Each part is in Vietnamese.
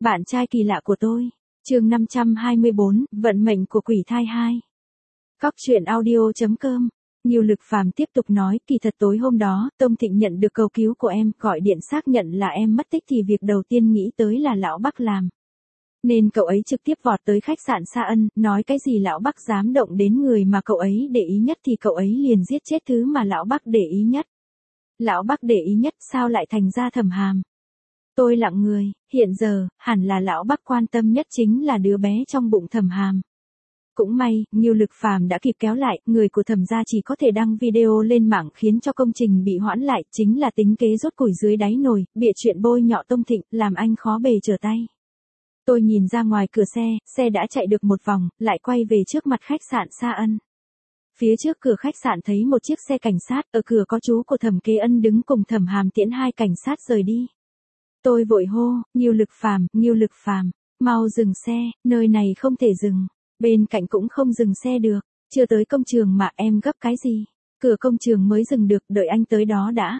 Bạn trai kỳ lạ của tôi. Chương 524, vận mệnh của quỷ thai 2. Cóc truyện audio.com. Nhiều Lực Phàm tiếp tục nói, kỳ thật tối hôm đó, Tông Thịnh nhận được cầu cứu của em, gọi điện xác nhận là em mất tích thì việc đầu tiên nghĩ tới là lão Bắc làm. Nên cậu ấy trực tiếp vọt tới khách sạn Sa Ân, nói cái gì lão Bắc dám động đến người mà cậu ấy để ý nhất thì cậu ấy liền giết chết thứ mà lão Bắc để ý nhất. Lão Bắc để ý nhất sao lại thành ra Thẩm Hàm? Tôi lặng người, hiện giờ, hẳn là lão Bắc quan tâm nhất chính là đứa bé trong bụng Thẩm Hàm. Cũng may, Nhiều Lực Phàm đã kịp kéo lại, người của Thẩm gia chỉ có thể đăng video lên mạng khiến cho công trình bị hoãn lại, chính là tính kế rút củi dưới đáy nồi, bịa chuyện bôi nhọ Tông Thịnh, làm anh khó bề trở tay. Tôi nhìn ra ngoài cửa xe đã chạy được một vòng, lại quay về trước mặt khách sạn Sa Ân. Phía trước cửa khách sạn thấy một chiếc xe cảnh sát, ở cửa có chú của Thẩm Kế Ân đứng cùng Thẩm Hàm tiễn hai cảnh sát rời đi. Tôi vội hô, Nhiều Lực Phàm, mau dừng xe, nơi này không thể dừng, bên cạnh cũng không dừng xe được, chưa tới công trường mà em gấp cái gì, cửa công trường mới dừng được, đợi anh tới đó đã.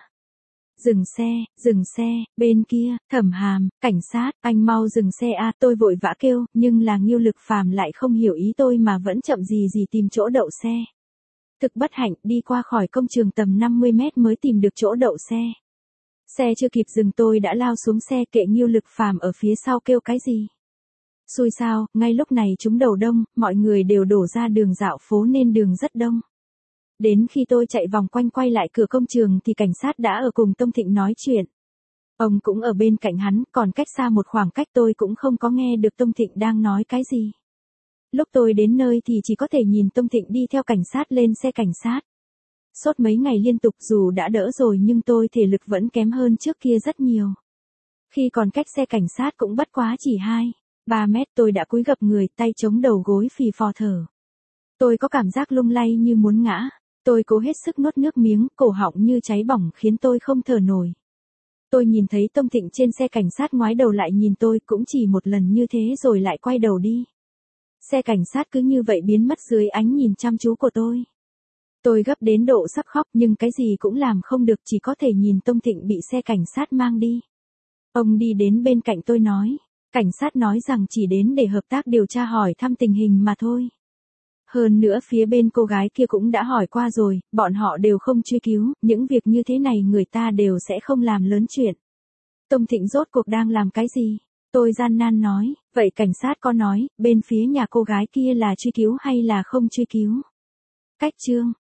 Dừng xe, bên kia, Thẩm Hàm, cảnh sát, anh mau dừng xe a, tôi vội vã kêu, nhưng là Nhiều Lực Phàm lại không hiểu ý tôi mà vẫn chậm gì tìm chỗ đậu xe. Thực bất hạnh, đi qua khỏi công trường tầm 50 mét mới tìm được chỗ đậu xe. Xe chưa kịp dừng tôi đã lao xuống xe, kệ Nhiều Lực Phàm ở phía sau kêu cái gì. Xui sao, ngay lúc này chúng đầu đông, mọi người đều đổ ra đường dạo phố nên đường rất đông. Đến khi tôi chạy vòng quanh quay lại cửa công trường thì cảnh sát đã ở cùng Tông Thịnh nói chuyện. Ông cũng ở bên cạnh hắn, còn cách xa một khoảng cách tôi cũng không có nghe được Tông Thịnh đang nói cái gì. Lúc tôi đến nơi thì chỉ có thể nhìn Tông Thịnh đi theo cảnh sát lên xe cảnh sát. Sốt mấy ngày liên tục dù đã đỡ rồi nhưng tôi thể lực vẫn kém hơn trước kia rất nhiều. Khi còn cách xe cảnh sát cũng bất quá chỉ 2-3 mét tôi đã cúi gập người, tay chống đầu gối phì phò thở. Tôi có cảm giác lung lay như muốn ngã. Tôi cố hết sức nuốt nước miếng, cổ họng như cháy bỏng khiến tôi không thở nổi. Tôi nhìn thấy Tông Thịnh trên xe cảnh sát ngoái đầu lại nhìn tôi, cũng chỉ một lần như thế rồi lại quay đầu đi. Xe cảnh sát cứ như vậy biến mất dưới ánh nhìn chăm chú của tôi. Tôi gấp đến độ sắp khóc nhưng cái gì cũng làm không được, chỉ có thể nhìn Tông Thịnh bị xe cảnh sát mang đi. Ông đi đến bên cạnh tôi nói, cảnh sát nói rằng chỉ đến để hợp tác điều tra hỏi thăm tình hình mà thôi. Hơn nữa phía bên cô gái kia cũng đã hỏi qua rồi, bọn họ đều không truy cứu, những việc như thế này người ta đều sẽ không làm lớn chuyện. Tông Thịnh rốt cuộc đang làm cái gì? Tôi gian nan nói, vậy cảnh sát có nói, bên phía nhà cô gái kia là truy cứu hay là không truy cứu? Cách chương